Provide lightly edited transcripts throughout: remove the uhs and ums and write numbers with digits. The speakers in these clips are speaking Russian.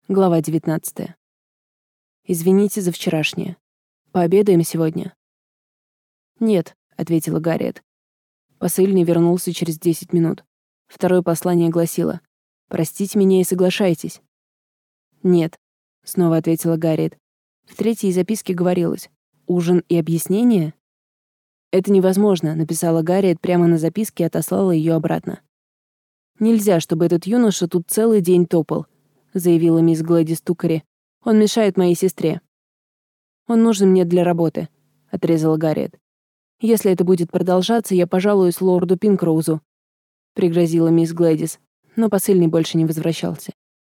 Глава 19. Извините за вчерашнее. Пообедаем сегодня? Нет, ответила Гарриет. Посыльный вернулся через 10 минут. Второе послание гласило: простите меня и соглашайтесь. Нет, снова ответила Гарриет. В третьей записке говорилось: ужин и объяснение? Это невозможно, написала Гарриет прямо на записке и отослала ее обратно. Нельзя, чтобы этот юноша тут целый день топал, заявила мисс Глэдис Тукари. Он мешает моей сестре. Он нужен мне для работы, отрезала Гарриет. Если это будет продолжаться, я пожалуюсь лорду Пинкроузу, пригрозила мисс Глэдис, но посыльный больше не возвращался.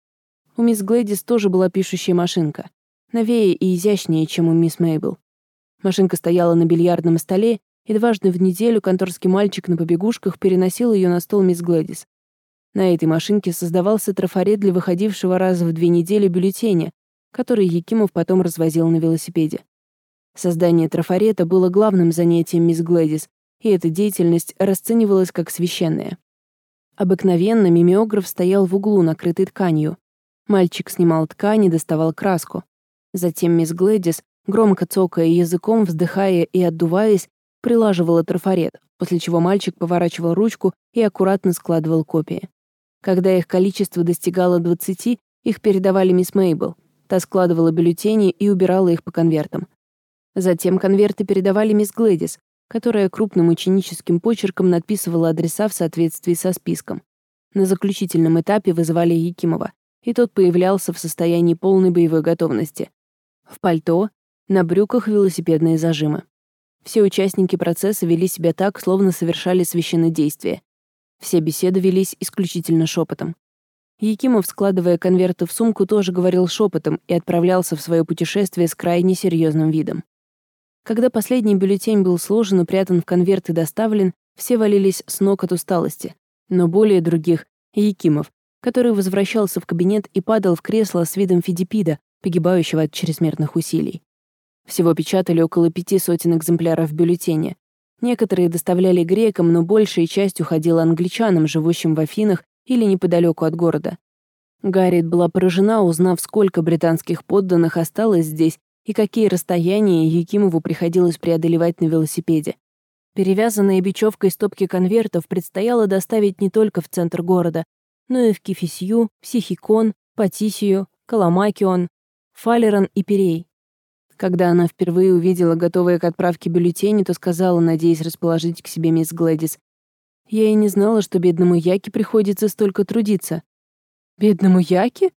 У мисс Глэдис тоже была пишущая машинка, новее и изящнее, чем у мисс Мейбл. Машинка стояла на бильярдном столе, и дважды в неделю конторский мальчик на побегушках переносил ее на стол мисс Глэдис. На этой машинке создавался трафарет для выходившего раз в 2 недели бюллетеня, который Якимов потом развозил на велосипеде. Создание трафарета было главным занятием мисс Глэдис, и эта деятельность расценивалась как священная. Обыкновенно мимеограф стоял в углу, накрытый тканью. Мальчик снимал ткань и доставал краску. Затем мисс Глэдис, громко цокая языком, вздыхая и отдуваясь, прилаживала трафарет, после чего мальчик поворачивал ручку и аккуратно складывал копии. Когда их количество достигало 20, их передавали мисс Мейбл. Та складывала бюллетени и убирала их по конвертам. Затем конверты передавали мисс Глэдис, которая крупным ученическим почерком надписывала адреса в соответствии со списком. На заключительном этапе вызывали Якимова, и тот появлялся в состоянии полной боевой готовности. В пальто, на брюках велосипедные зажимы. Все участники процесса вели себя так, словно совершали священнодействие. Все беседы велись исключительно шепотом. Якимов, складывая конверты в сумку, тоже говорил шепотом и отправлялся в свое путешествие с крайне серьезным видом. Когда последний бюллетень был сложен, упрятан в конверт и доставлен, все валились с ног от усталости. Но более других — Якимов, который возвращался в кабинет и падал в кресло с видом фидипида, погибающего от чрезмерных усилий. Всего печатали около 500 экземпляров бюллетеня. Некоторые доставляли грекам, но большая часть уходила англичанам, живущим в Афинах или неподалеку от города. Гарриет была поражена, узнав, сколько британских подданных осталось здесь и какие расстояния Якимову приходилось преодолевать на велосипеде. Перевязанные бечевкой стопки конвертов предстояло доставить не только в центр города, но и в Кефисью, Психикон, Патисию, Каламакион, Фалерон и Пирей. Когда она впервые увидела готовые к отправке бюллетени, то сказала, надеясь расположить к себе мисс Глэдис: «Я и не знала, что бедному Яке приходится столько трудиться». «Бедному Яке?»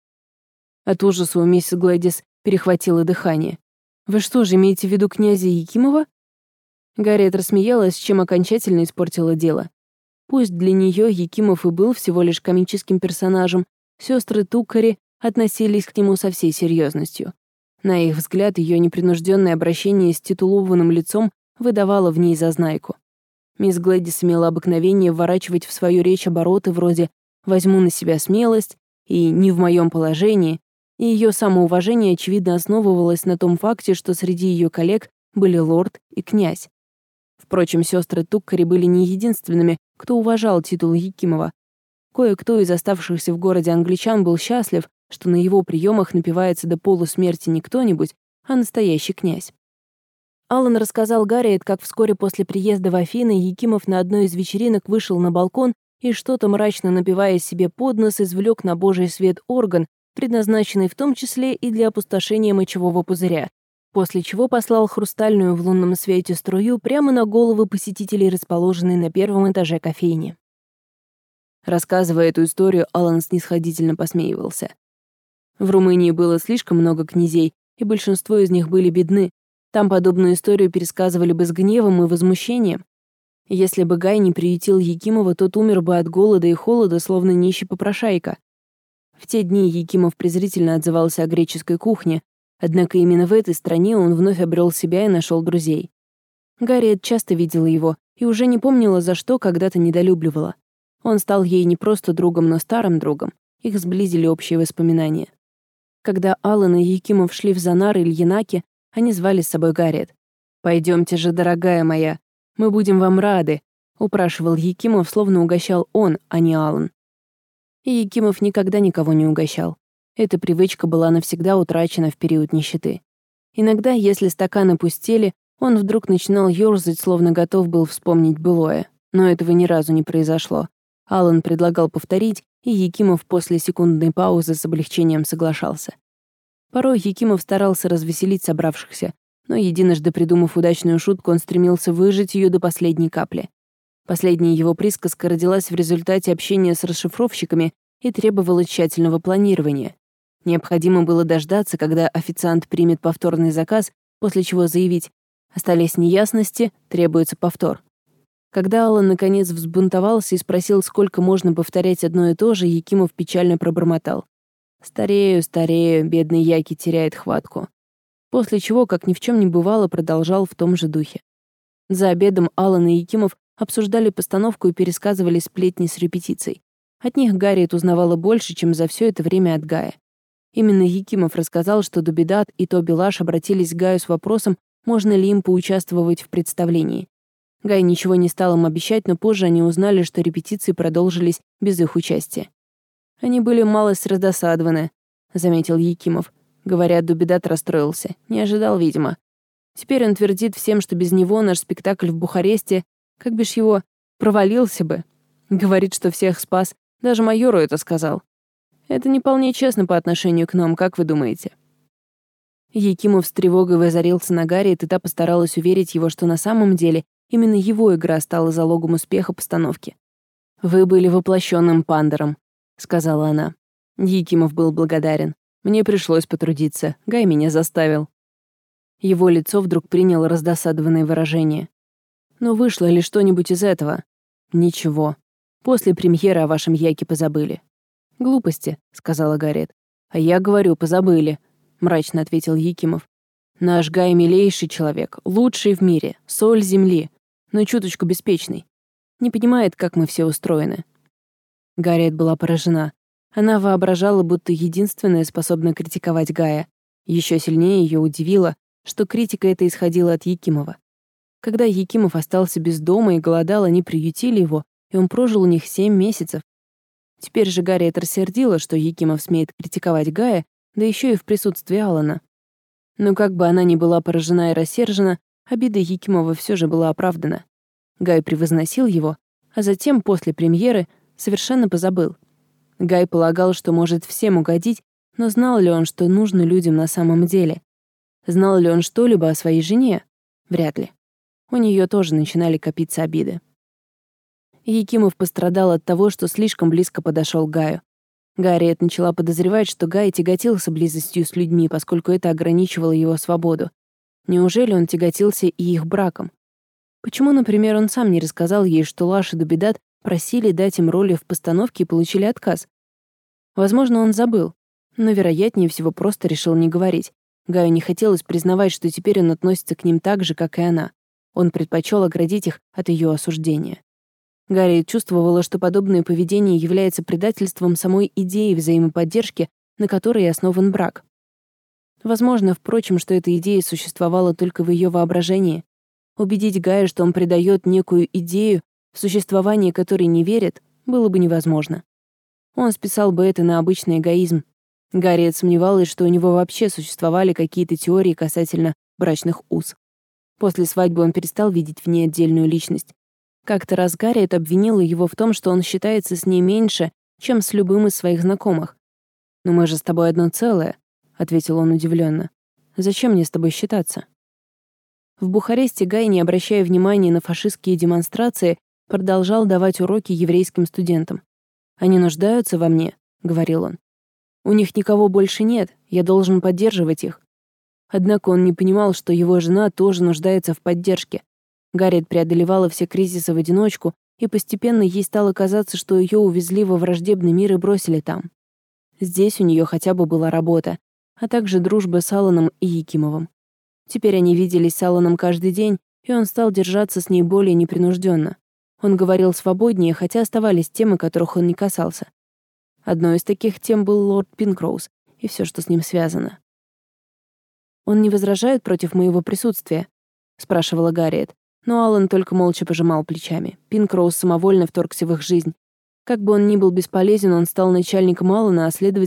От ужаса у мисс Глэдис перехватило дыхание. «Вы что же, имеете в виду князя Якимова?» Гарриет рассмеялась, чем окончательно испортила дело. Пусть для нее Якимов и был всего лишь комическим персонажем, сестры Тукари относились к нему со всей серьезностью. На их взгляд, ее непринужденное обращение с титулованным лицом выдавало в ней зазнайку. Мисс Глэдис имела обыкновение вворачивать в свою речь обороты вроде «возьму на себя смелость» и «не в моем положении», и ее самоуважение, очевидно, основывалось на том факте, что среди ее коллег были лорд и князь. Впрочем, сестры Туккари были не единственными, кто уважал титул Якимова. Кое-кто из оставшихся в городе англичан был счастлив, что на его приемах напивается до полусмерти не кто-нибудь, а настоящий князь. Аллан рассказал Гарриет, как вскоре после приезда в Афины Якимов на одной из вечеринок вышел на балкон и, что-то мрачно напивая себе под нос, извлек на божий свет орган, предназначенный в том числе и для опустошения мочевого пузыря, после чего послал хрустальную в лунном свете струю прямо на головы посетителей, расположенной на 1-м этаже кофейни. Рассказывая эту историю, Аллан снисходительно посмеивался. В Румынии было слишком много князей, и большинство из них были бедны. Там подобную историю пересказывали бы с гневом и возмущением. Если бы Гай не приютил Якимова, тот умер бы от голода и холода, словно нищий попрошайка. В те дни Якимов презрительно отзывался о греческой кухне, однако именно в этой стране он вновь обрел себя и нашел друзей. Гарриет часто видела его и уже не помнила, за что когда-то недолюбливала. Он стал ей не просто другом, но старым другом. Их сблизили общие воспоминания. Когда Аллан и Якимов шли в Занар или Янаки, они звали с собой Гарриет. «Пойдемте же, дорогая моя, мы будем вам рады», — упрашивал Якимов, словно угощал он, а не Аллан. И Якимов никогда никого не угощал. Эта привычка была навсегда утрачена в период нищеты. Иногда, если стаканы пустели, он вдруг начинал ёрзать, словно готов был вспомнить былое. Но этого ни разу не произошло. Алан предлагал повторить, и Якимов после секундной паузы с облегчением соглашался. Порой Якимов старался развеселить собравшихся, но единожды придумав удачную шутку, он стремился выжать ее до последней капли. Последняя его присказка родилась в результате общения с расшифровщиками и требовала тщательного планирования. Необходимо было дождаться, когда официант примет повторный заказ, после чего заявить: «Остались неясности, требуется повтор». Когда Алан наконец взбунтовался и спросил, сколько можно повторять одно и то же, Якимов печально пробормотал: «Старею, старею, бедный Яки теряет хватку». После чего, как ни в чем не бывало, продолжал в том же духе. За обедом Алан и Якимов обсуждали постановку и пересказывали сплетни с репетицией. От них Гарриет узнавала больше, чем за все это время от Гая. Именно Якимов рассказал, что Дубедат и Тоби Лаш обратились к Гаю с вопросом, можно ли им поучаствовать в представлении. Гай ничего не стал им обещать, но позже они узнали, что репетиции продолжились без их участия. «Они были малость раздосадованы», — заметил Якимов. Говорят, Дубедат расстроился. Не ожидал, видимо. Теперь он твердит всем, что без него наш спектакль в Бухаресте, как бишь его, провалился бы. Говорит, что всех спас. Даже майору это сказал. Это не вполне честно по отношению к нам, как вы думаете?» Якимов с тревогой воззрился на Гарриет, и та постаралась уверить его, что на самом деле именно его игра стала залогом успеха постановки. «Вы были воплощенным пандером», — сказала она. Якимов был благодарен. «Мне пришлось потрудиться. Гай меня заставил». Его лицо вдруг приняло раздосадованное выражение. «Но вышло ли что-нибудь из этого?» «Ничего. После премьеры о вашем Яке позабыли». «Глупости», — сказала Гарриет. «А я говорю, позабыли», — мрачно ответил Якимов. «Наш Гай милейший человек, лучший в мире, соль земли, но чуточку беспечный. Не понимает, как мы все устроены». Гарриет была поражена. Она воображала, будто единственная способна критиковать Гая. Еще сильнее ее удивило, что критика эта исходила от Якимова. Когда Якимов остался без дома и голодал, они приютили его, и он прожил у них 7 месяцев. Теперь же Гарриет рассердила, что Якимов смеет критиковать Гая, да еще и в присутствии Алана. Но как бы она ни была поражена и рассержена, обида Якимова все же была оправдана. Гай превозносил его, а затем, после премьеры, совершенно позабыл. Гай полагал, что может всем угодить, но знал ли он, что нужно людям на самом деле? Знал ли он что-либо о своей жене? Вряд ли. У нее тоже начинали копиться обиды. Якимов пострадал от того, что слишком близко подошел к Гаю. Гарриет начала подозревать, что Гай тяготился близостью с людьми, поскольку это ограничивало его свободу. Неужели он тяготился и их браком? Почему, например, он сам не рассказал ей, что Лаш и Дубедат просили дать им роли в постановке и получили отказ? Возможно, он забыл, но, вероятнее всего, просто решил не говорить. Гаю не хотелось признавать, что теперь он относится к ним так же, как и она. Он предпочел оградить их от ее осуждения. Гарриет чувствовала, что подобное поведение является предательством самой идеи взаимоподдержки, на которой основан брак. Возможно, впрочем, что эта идея существовала только в ее воображении. Убедить Гая, что он предает некую идею, в существование которой не верит, было бы невозможно. Он списал бы это на обычный эгоизм. Гарриет сомневалась, что у него вообще существовали какие-то теории касательно брачных уз. После свадьбы он перестал видеть в ней отдельную личность. Как-то раз Гарриет обвинила его в том, что он считается с ней меньше, чем с любым из своих знакомых. «Но мы же с тобой одно целое», — ответил он удивленно. «Зачем мне с тобой считаться?» В Бухаресте Гай, не обращая внимания на фашистские демонстрации, продолжал давать уроки еврейским студентам. «Они нуждаются во мне», — говорил он. «У них никого больше нет, я должен поддерживать их». Однако он не понимал, что его жена тоже нуждается в поддержке. Гарриет преодолевала все кризисы в одиночку, и постепенно ей стало казаться, что ее увезли во враждебный мир и бросили там. Здесь у нее хотя бы была работа, а также дружба с Аланом и Якимовым. Теперь они виделись с Аланом каждый день, и он стал держаться с ней более непринужденно. Он говорил свободнее, хотя оставались темы, которых он не касался. Одной из таких тем был лорд Пинкроуз и все, что с ним связано. «Он не возражает против моего присутствия?» — спрашивала Гарриет. Но Алан только молча пожимал плечами. Пинкроуз самовольно вторгся в их жизнь. Как бы он ни был бесполезен, он стал начальником Алана, а, следовательно,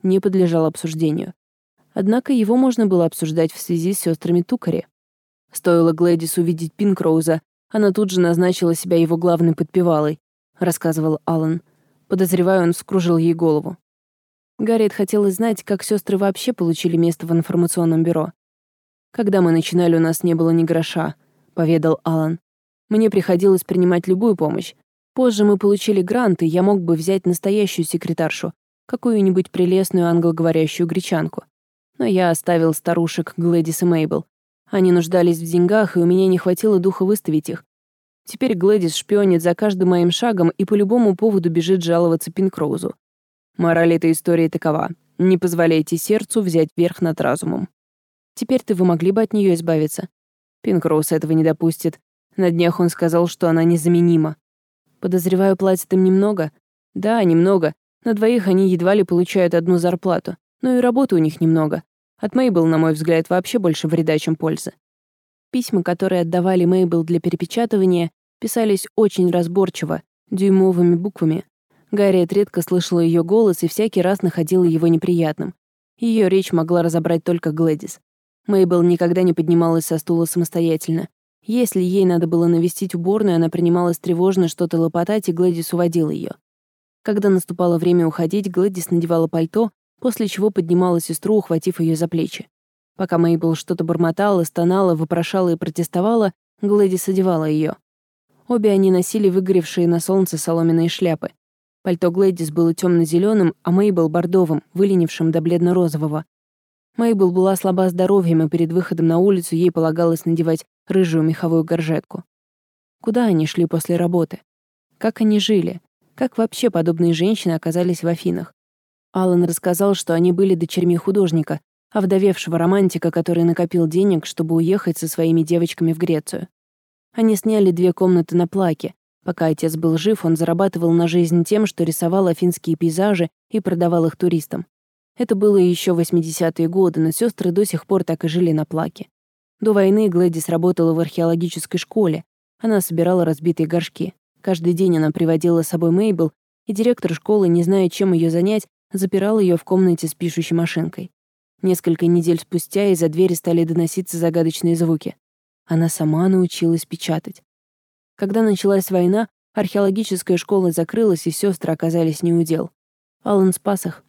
не подлежал обсуждению. Однако его можно было обсуждать в связи с сестрами Тукари. Стоило Глэдис увидеть Пинкроуза, она тут же назначила себя его главной подпевалой, рассказывал Аллан. Подозреваю, он вскружил ей голову. Гарриет хотела знать, как сестры вообще получили место в информационном бюро. «Когда мы начинали, у нас не было ни гроша», — поведал Аллан. «Мне приходилось принимать любую помощь. Позже мы получили грант, и я мог бы взять настоящую секретаршу, какую-нибудь прелестную англоговорящую гречанку. Но я оставил старушек Глэдис и Мейбл. Они нуждались в деньгах, и у меня не хватило духа выставить их. Теперь Глэдис шпионит за каждым моим шагом и по любому поводу бежит жаловаться Пинкроузу. Мораль этой истории такова: не позволяйте сердцу взять верх над разумом. Теперь-то вы могли бы от нее избавиться. Пинкроуз этого не допустит. На днях он сказал, что она незаменима. Подозреваю, платят им немного? Да, немного. На двоих они едва ли получают одну зарплату. Но и работы у них немного. От Мейбл, на мой взгляд, вообще больше вреда, чем пользы. Письма, которые отдавали Мейбл для перепечатывания, писались очень разборчиво, дюймовыми буквами. Гарриет редко слышала ее голос и всякий раз находила его неприятным. Ее речь могла разобрать только Глэдис. Мейбл никогда не поднималась со стула самостоятельно. Если ей надо было навестить уборную, она принималась тревожно что-то лопотать, и Глэдис уводила ее. Когда наступало время уходить, Глэдис надевала пальто, после чего поднимала сестру, ухватив ее за плечи. Пока Мейбл что-то бормотала, стонала, вопрошала и протестовала, Глэдис одевала ее. Обе они носили выгоревшие на солнце соломенные шляпы. Пальто Глэдис было темно-зеленым, а Мейбл — бордовым, выленившим до бледно-розового. Мейбл была слаба здоровьем, и перед выходом на улицу ей полагалось надевать рыжую меховую горжетку. Куда они шли после работы? Как они жили? Как вообще подобные женщины оказались в Афинах? Аллан рассказал, что они были дочерьми художника, овдовевшего романтика, который накопил денег, чтобы уехать со своими девочками в Грецию. Они сняли 2 комнаты на Плаке. Пока отец был жив, он зарабатывал на жизнь тем, что рисовал афинские пейзажи и продавал их туристам. Это было еще 80-е годы, но сестры до сих пор так и жили на Плаке. До войны Глэдис работала в археологической школе. Она собирала разбитые горшки. Каждый день она приводила с собой Мейбл, и директор школы, не зная, чем ее занять, запирал ее в комнате с пишущей машинкой. Несколько недель спустя из-за двери стали доноситься загадочные звуки. Она сама научилась печатать. Когда началась война, археологическая школа закрылась, и сестры оказались неудел. Аллан спас их.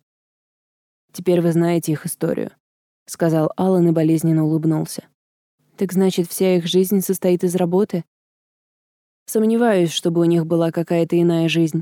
«Теперь вы знаете их историю», — сказал Аллан и болезненно улыбнулся. «Так значит, вся их жизнь состоит из работы?» «Сомневаюсь, чтобы у них была какая-то иная жизнь».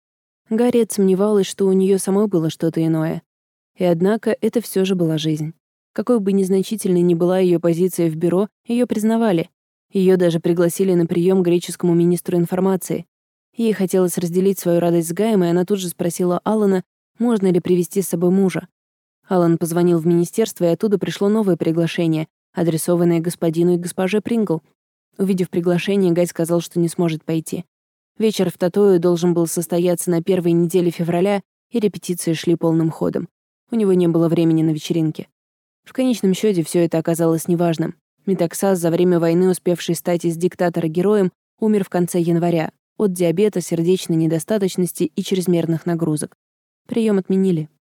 Гарриет сомневалась, что у нее самой было что-то иное. И однако это все же была жизнь. Какой бы незначительной ни была ее позиция в бюро, ее признавали. Ее даже пригласили на прием к греческому министру информации. Ей хотелось разделить свою радость с Гаем, и она тут же спросила Аллана, можно ли привезти с собой мужа. Аллан позвонил в министерство, и оттуда пришло новое приглашение, адресованное господину и госпоже Прингл. Увидев приглашение, Гай сказал, что не сможет пойти. Вечер в Татое должен был состояться на первой неделе февраля, и репетиции шли полным ходом. У него не было времени на вечеринки. В конечном счете все это оказалось неважным. Метаксас, за время войны успевший стать из диктатора героем, умер в конце января от диабета, сердечной недостаточности и чрезмерных нагрузок. Прием отменили.